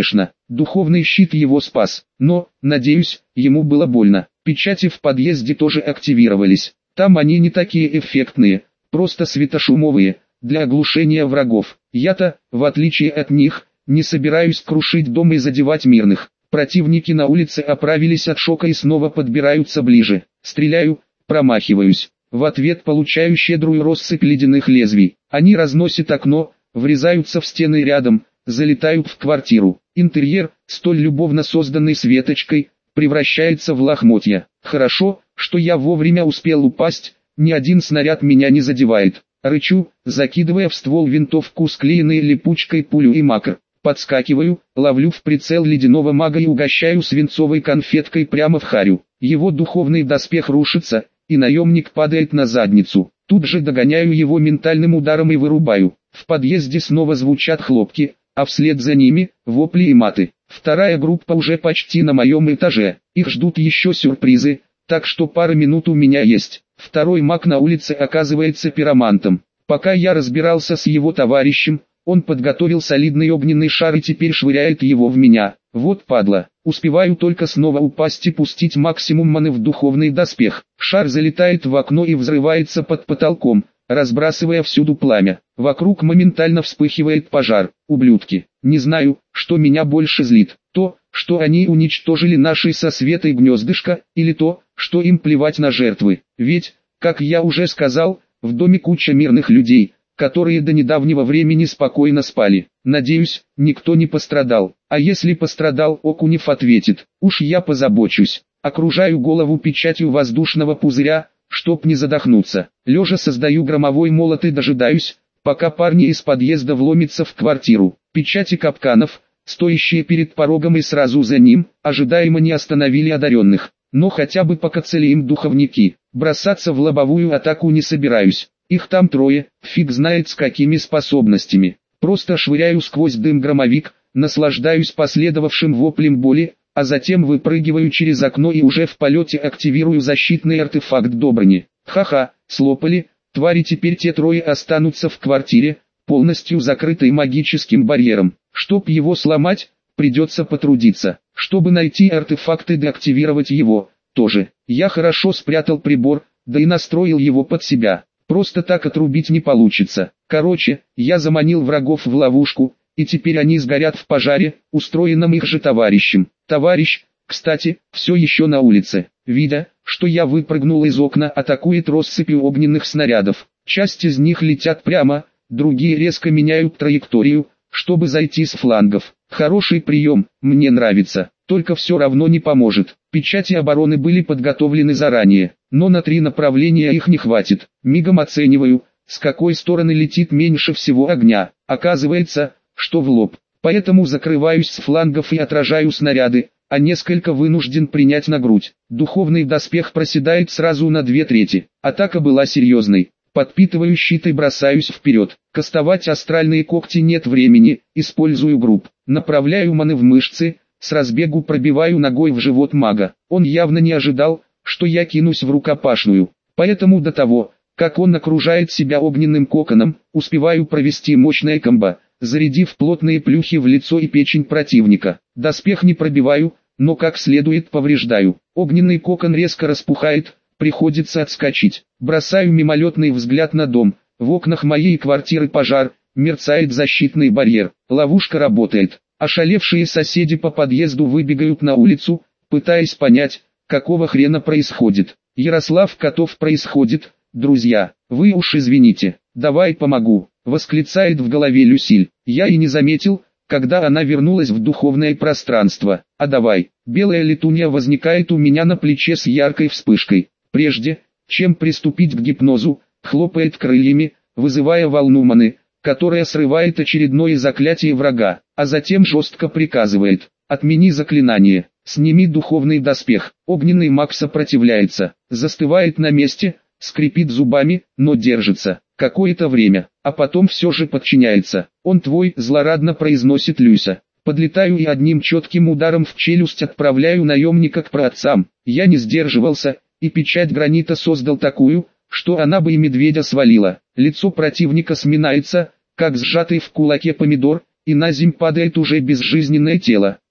Духовный щит его спас, но, надеюсь, ему было больно. Печати в подъезде тоже активировались. Там они не такие эффектные, просто светошумовые, для оглушения врагов. Я-то, в отличие от них, не собираюсь крушить дом и задевать мирных. Противники на улице оправились от шока и снова подбираются ближе. Стреляю, промахиваюсь. В ответ получаю щедрую россыпь ледяных лезвий. Они разносят окно, врезаются в стены рядом, залетают в квартиру. Интерьер, столь любовно созданный Светочкой, превращается в лохмотья. Хорошо, что я вовремя успел упасть, ни один снаряд меня не задевает. Рычу, закидывая в ствол винтовку склеенные липучкой пулю и макр. Подскакиваю, ловлю в прицел ледяного мага и угощаю свинцовой конфеткой прямо в харю. Его духовный доспех рушится, и наемник падает на задницу. Тут же догоняю его ментальным ударом и вырубаю. В подъезде снова звучат хлопки, а вслед за ними – вопли и маты. Вторая группа уже почти на моем этаже. Их ждут еще сюрпризы, так что пара минут у меня есть. Второй маг на улице оказывается пиромантом. Пока я разбирался с его товарищем, он подготовил солидный огненный шар и теперь швыряет его в меня. Вот падла. Успеваю только снова упасть и пустить максимум маны в духовный доспех. Шар залетает в окно и взрывается под потолком, разбрасывая всюду пламя. Вокруг моментально вспыхивает пожар. Ублюдки. Не знаю, что меня больше злит. То, что они уничтожили наши со Светой гнездышко, или то, что им плевать на жертвы. Ведь, как я уже сказал, в доме куча мирных людей, которые до недавнего времени спокойно спали. Надеюсь, никто не пострадал. А если пострадал, Окунев ответит: уж я позабочусь. Окружаю голову печатью воздушного пузыря, чтоб не задохнуться. Лежа создаю громовой молот и дожидаюсь, пока парни из подъезда вломятся в квартиру. Печати капканов, стоящие перед порогом и сразу за ним, ожидаемо не остановили одаренных. Но хотя бы покоцали им духовники. Бросаться в лобовую атаку не собираюсь. Их там трое, фиг знает с какими способностями. Просто швыряю сквозь дым громовик, наслаждаюсь последовавшим воплем боли, а затем выпрыгиваю через окно и уже в полете активирую защитный артефакт Добрыни. Ха-ха, слопали, твари, теперь те трое останутся в квартире, полностью закрытой магическим барьером. Чтоб его сломать, придется потрудиться. Чтобы найти артефакт и деактивировать его, тоже. Я хорошо спрятал прибор, да и настроил его под себя. Просто так отрубить не получится. Короче, я заманил врагов в ловушку, и теперь они сгорят в пожаре, устроенном их же товарищем. Товарищ, кстати, все еще на улице. Видя, что я выпрыгнул из окна, атакует россыпью огненных снарядов. Часть из них летят прямо, другие резко меняют траекторию, чтобы зайти с флангов. Хороший прием, мне нравится, только все равно не поможет. Печати обороны были подготовлены заранее, но на три направления их не хватит. Мигом оцениваю, с какой стороны летит меньше всего огня. Оказывается, что в лоб. Поэтому закрываюсь с флангов и отражаю снаряды, а несколько вынужден принять на грудь. Духовный доспех проседает сразу на две трети. Атака была серьезной. Подпитываю щит и бросаюсь вперед. Кастовать астральные когти нет времени, использую групп. Направляю маны в мышцы, с разбегу пробиваю ногой в живот мага. Он явно не ожидал, что я кинусь в рукопашную. Поэтому до того, как он окружает себя огненным коконом, успеваю провести мощное комбо, зарядив плотные плюхи в лицо и печень противника. Доспех не пробиваю, но как следует повреждаю. Огненный кокон резко распухает, приходится отскочить. Бросаю мимолетный взгляд на дом. В окнах моей квартиры пожар, мерцает защитный барьер. Ловушка работает. Ошалевшие соседи по подъезду выбегают на улицу, пытаясь понять, какого хрена происходит. Ярослав Котов происходит, друзья, вы уж извините, давай помогу, восклицает в голове Люсиль. Я и не заметил, когда она вернулась в духовное пространство. А давай, белая летунья возникает у меня на плече с яркой вспышкой. Прежде, чем приступить к гипнозу, хлопает крыльями, вызывая волну маны, которая срывает очередное заклятие врага, а затем жестко приказывает: отмени заклинание, сними духовный доспех. Огненный маг сопротивляется, застывает на месте, скрипит зубами, но держится. Какое-то время, а потом все же подчиняется. Он твой, злорадно произносит Люся. Подлетаю и одним четким ударом в челюсть отправляю наемника к праотцам. Я не сдерживался, и печать гранита создал такую, что она бы и медведя свалила. Лицо противника сминается, как сжатый в кулаке помидор, и на земь падает уже безжизненное тело.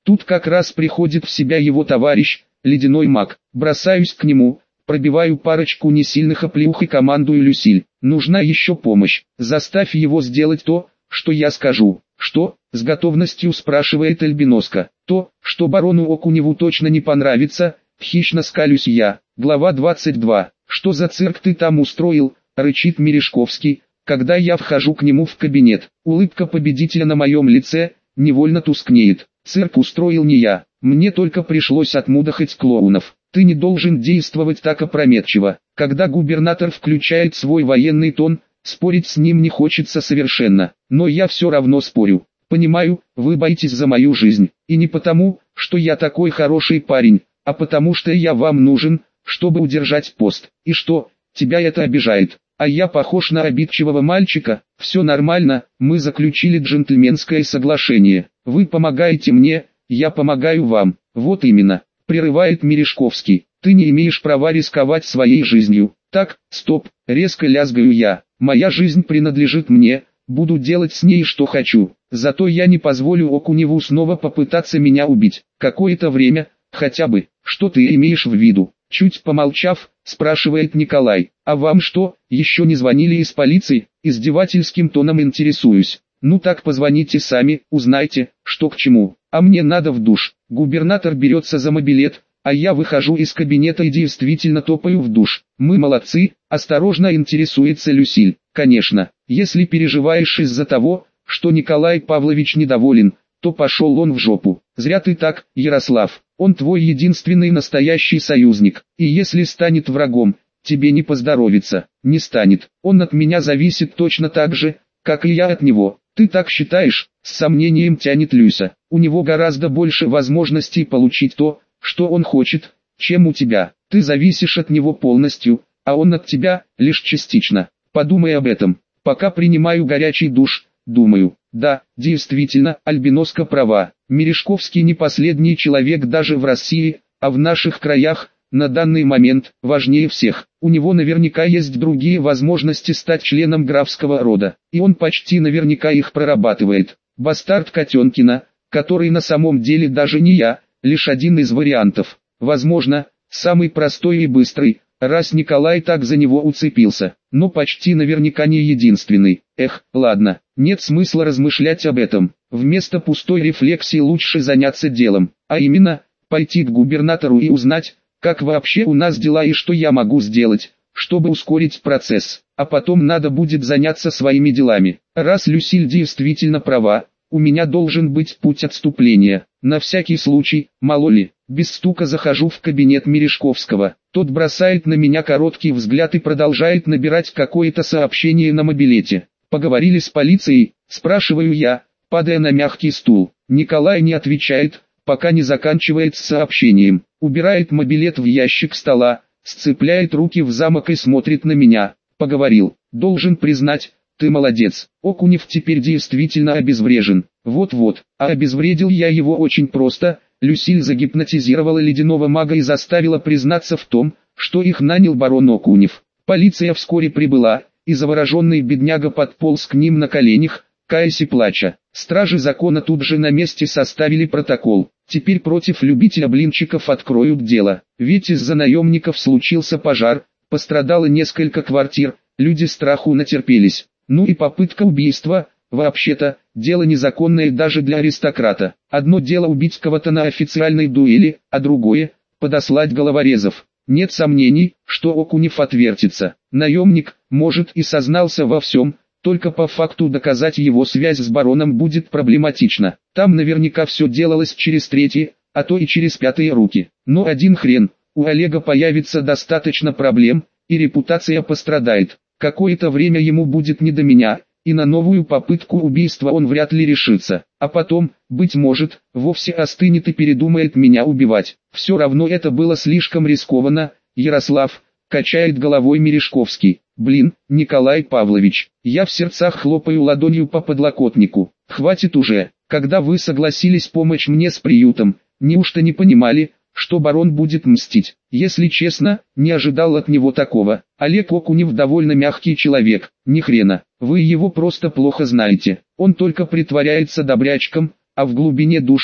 Тут как раз приходит в себя его товарищ, ледяной маг. Бросаюсь к нему, пробиваю парочку несильных оплеух и командую Люсиль. Нужна еще помощь. Заставь его сделать то, что я скажу. Что? С готовностью спрашивает Альбиноска. То, что барону Окуневу точно не понравится, хищно скалюсь я. Глава двадцать два. Что за цирк ты там устроил? Рычит Мережковский, когда я вхожу к нему в кабинет. Улыбка победителя на моем лице невольно тускнеет. Цирк устроил не я. Мне только пришлось отмудохать клоунов. Ты не должен действовать так опрометчиво. Когда губернатор включает свой военный тон, спорить с ним не хочется совершенно. Но я все равно спорю. Понимаю, вы боитесь за мою жизнь. И не потому, что я такой хороший парень, а потому что я вам нужен, чтобы удержать пост. И что, тебя это обижает? А я похож на обидчивого мальчика? Все нормально, мы заключили джентльменское соглашение. Вы помогаете мне, я помогаю вам. Вот именно, прерывает Мережковский. Ты не имеешь права рисковать своей жизнью. Так, стоп, резко лязгаю я. Моя жизнь принадлежит мне, буду делать с ней что хочу. Зато я не позволю Окуневу снова попытаться меня убить. Какое-то время, хотя бы, что ты имеешь в виду? Чуть помолчав, спрашивает Николай. А вам что, еще не звонили из полиции? Издевательским тоном интересуюсь. Ну так позвоните сами, узнайте, что к чему. А мне надо в душ. Губернатор берется за мобилет, а я выхожу из кабинета и действительно топаю в душ. Мы молодцы, осторожно интересуется Люсиль. Конечно, если переживаешь из-за того, что Николай Павлович недоволен, то пошел он в жопу. Зря ты так, Ярослав. Он твой единственный настоящий союзник. И если станет врагом, тебе не поздоровится. Не станет. Он от меня зависит точно так же, как и я от него. Ты так считаешь? С сомнением тянет Люся. У него гораздо больше возможностей получить то, что он хочет, чем у тебя. Ты зависишь от него полностью, а он от тебя лишь частично. Подумай об этом. Пока принимаю горячий душ, думаю. Да, действительно, Альбиноска права. Мережковский не последний человек даже в России, а в наших краях, на данный момент, важнее всех. У него наверняка есть другие возможности стать членом графского рода, и он почти наверняка их прорабатывает. Бастард Котенкина, который на самом деле даже не я, лишь один из вариантов. Возможно, самый простой и быстрый, раз Николай так за него уцепился, но почти наверняка не единственный. Эх, ладно, нет смысла размышлять об этом. Вместо пустой рефлексии лучше заняться делом, а именно, пойти к губернатору и узнать, как вообще у нас дела и что я могу сделать, чтобы ускорить процесс. А потом надо будет заняться своими делами. Раз Люсиль действительно права, у меня должен быть путь отступления. На всякий случай, мало ли, без стука захожу в кабинет Мережковского. Тот бросает на меня короткий взгляд и продолжает набирать какое-то сообщение на мобилете. «Поговорили с полицией?» – спрашиваю я, падая на мягкий стул. Николай не отвечает, пока не заканчивает с сообщением. Убирает мобилет в ящик стола, сцепляет руки в замок и смотрит на меня. «Поговорил. Должен признать, ты молодец. Окунев теперь действительно обезврежен. Вот-вот, а обезвредил я его очень просто». Люсиль загипнотизировала ледяного мага и заставила признаться в том, что их нанял барон Окунев. Полиция вскоре прибыла, и завороженный бедняга подполз к ним на коленях, каясь и плача. Стражи закона тут же на месте составили протокол. Теперь против любителя блинчиков откроют дело. Ведь из-за наемников случился пожар, пострадало несколько квартир, люди страху натерпелись. Ну и попытка убийства, вообще-то, дело незаконное даже для аристократа. Одно дело убить кого-то на официальной дуэли, а другое – подослать головорезов. Нет сомнений, что Окунев отвертится. Наемник, может, и сознался во всем, только по факту доказать его связь с бароном будет проблематично. Там наверняка все делалось через третьи, а то и через пятые руки. Но один хрен, у Олега появится достаточно проблем, и репутация пострадает. Какое-то время ему будет не до меня, и на новую попытку убийства он вряд ли решится. А потом, быть может, вовсе остынет и передумает меня убивать. Все равно это было слишком рискованно, Ярослав, качает головой Мережковский. Блин, Николай Павлович, я в сердцах хлопаю ладонью по подлокотнику. Хватит уже, когда вы согласились помочь мне с приютом, неужто не понимали, что барон будет мстить? Если честно, не ожидал от него такого. Олег Окунев довольно мягкий человек, ни хрена, вы его просто плохо знаете. Он только притворяется добрячком, а в глубине души,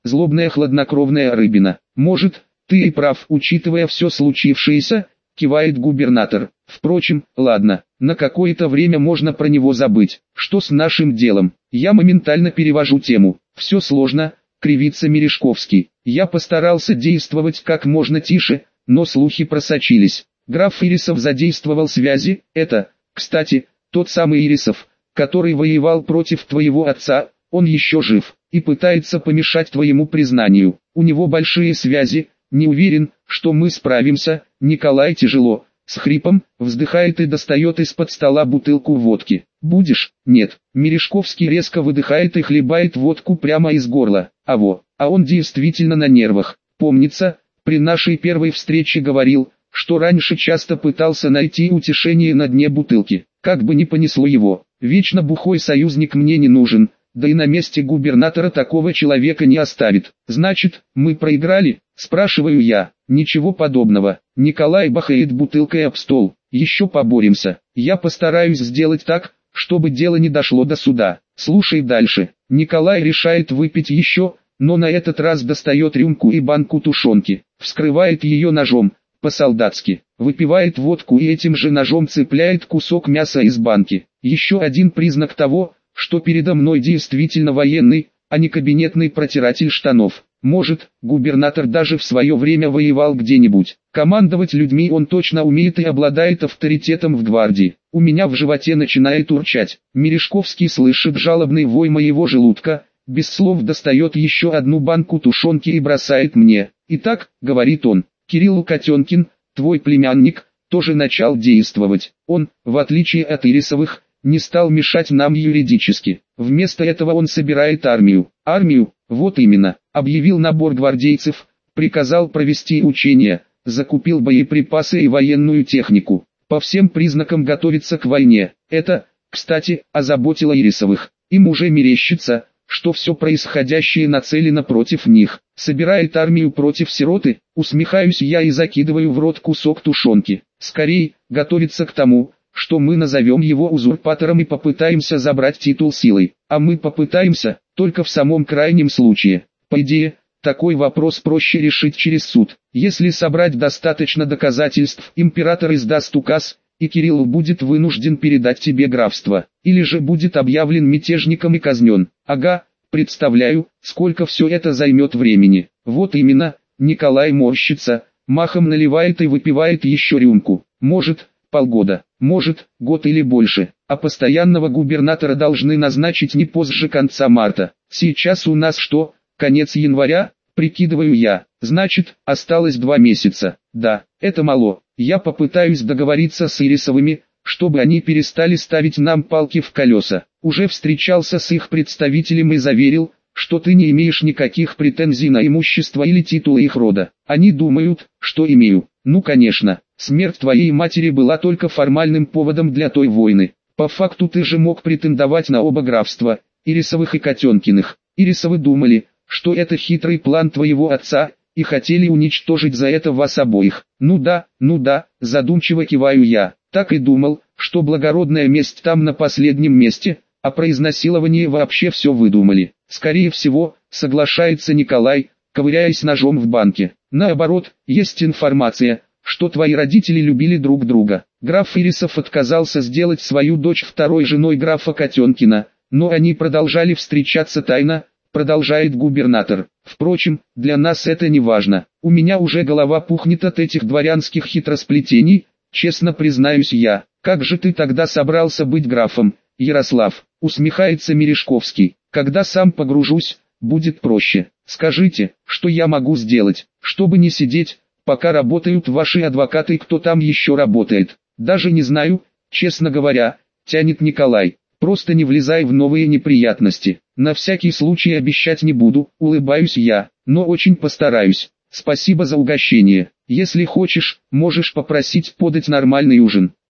злобная хладнокровная рыбина. Может, ты и прав, учитывая все случившееся, кивает губернатор. Впрочем, ладно, на какое-то время можно про него забыть. Что с нашим делом? Я моментально перевожу тему. Все сложно, кривится Мережковский. Я постарался действовать как можно тише, но слухи просочились. Граф Ирисов задействовал связи. Это, кстати, тот самый Ирисов, который воевал против твоего отца. Он еще жив и пытается помешать твоему признанию. У него большие связи. Не уверен, что мы справимся. Николай тяжело, с хрипом, вздыхает и достает из-под стола бутылку водки. Будешь? Нет. Мережковский резко выдыхает и хлебает водку прямо из горла. А во, а он действительно на нервах. Помнится, при нашей первой встрече говорил, что раньше часто пытался найти утешение на дне бутылки. Как бы ни понесло его, вечно бухой союзник мне не нужен. Да и на месте губернатора такого человека не оставит. Значит, мы проиграли? Спрашиваю я. Ничего подобного. Николай бахает бутылкой об стол. Еще поборемся. Я постараюсь сделать так, чтобы дело не дошло до суда. Слушай дальше. Николай решает выпить еще, но на этот раз достает рюмку и банку тушенки. Вскрывает ее ножом, по-солдатски. Выпивает водку и этим же ножом цепляет кусок мяса из банки. Еще один признак того, что передо мной действительно военный, а не кабинетный протиратель штанов. Может, губернатор даже в свое время воевал где-нибудь. Командовать людьми он точно умеет и обладает авторитетом в гвардии. У меня в животе начинает урчать. Мережковский слышит жалобный вой моего желудка, без слов достает еще одну банку тушенки и бросает мне. «Итак», — говорит он, — «Кирилл Котенкин, твой племянник, тоже начал действовать. Он, в отличие от Ирисовых, не стал мешать нам юридически. Вместо этого он собирает армию. Армию, вот именно, объявил набор гвардейцев, приказал провести учения, закупил боеприпасы и военную технику. По всем признакам готовится к войне. Это, кстати, озаботило Ирисовых. Им уже мерещится, что все происходящее нацелено против них. Собирает армию против сироты, усмехаюсь я и закидываю в рот кусок тушенки. Скорей, готовится к тому, что мы назовем его узурпатором и попытаемся забрать титул силой. А мы попытаемся, только в самом крайнем случае. По идее, такой вопрос проще решить через суд. Если собрать достаточно доказательств, император издаст указ, и Кирилл будет вынужден передать тебе графство. Или же будет объявлен мятежником и казнен. Ага, представляю, сколько все это займет времени. Вот именно, Николай морщится, махом наливает и выпивает еще рюмку. Может, полгода, может, год или больше, а постоянного губернатора должны назначить не позже конца марта. Сейчас у нас что, конец января, прикидываю я, значит, осталось два месяца. Да, это мало, я попытаюсь договориться с Ирисовыми, чтобы они перестали ставить нам палки в колеса. Уже встречался с их представителем и заверил, что ты не имеешь никаких претензий на имущество или титулы их рода. Они думают, что имею. Ну конечно, смерть твоей матери была только формальным поводом для той войны. По факту ты же мог претендовать на оба графства, Ирисовых и Котенкиных. Ирисовы думали, что это хитрый план твоего отца, и хотели уничтожить за это вас обоих. Ну да, ну да, задумчиво киваю я. Так и думал, что благородная месть там на последнем месте, а про изнасилование вообще все выдумали. Скорее всего, соглашается Николай, ковыряясь ножом в банке. Наоборот, есть информация, что твои родители любили друг друга. Граф Ирисов отказался сделать свою дочь второй женой графа Котенкина, но они продолжали встречаться тайно, продолжает губернатор. Впрочем, для нас это не важно. У меня уже голова пухнет от этих дворянских хитросплетений, честно признаюсь я. Как же ты тогда собрался быть графом, Ярослав? Усмехается Мережковский. Когда сам погружусь, будет проще. Скажите, что я могу сделать, чтобы не сидеть, пока работают ваши адвокаты и кто там еще работает? Даже не знаю, честно говоря, тянет Николай. Просто не влезай в новые неприятности. На всякий случай обещать не буду, улыбаюсь я, но очень постараюсь. Спасибо за угощение. Если хочешь, можешь попросить подать нормальный ужин.